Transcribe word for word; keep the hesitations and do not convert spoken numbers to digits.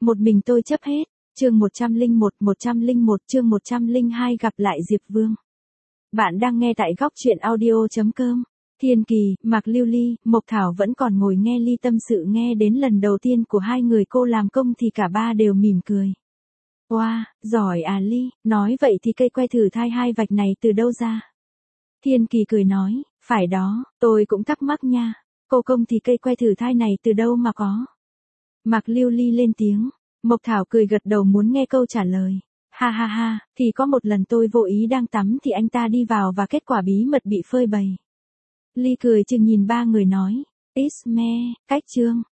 Một mình tôi chấp hết. Chương một trăm lẻ một, một trăm lẻ một, chương một trăm lẻ hai gặp lại Diệp Vương. Bạn đang nghe tại góc truyện audio chấm com. Thiên Kỳ, Mạc Lưu Ly, Mộc Thảo vẫn còn ngồi nghe Ly tâm sự, nghe đến lần đầu tiên của hai người cô làm công thì cả ba đều mỉm cười. Wow, giỏi à Ly, nói vậy thì cây que thử thai hai vạch này từ đâu ra? Thiên Kỳ cười nói, phải đó, tôi cũng thắc mắc nha, cô Công thì cây que thử thai này từ đâu mà có? Mạc Lưu Ly lên tiếng, Mộc Thảo cười gật đầu muốn nghe câu trả lời. Ha ha ha, thì có một lần tôi vô ý đang tắm thì anh ta đi vào và kết quả bí mật bị phơi bày. Ly cười chừng nhìn ba người nói, Isme, cách chương,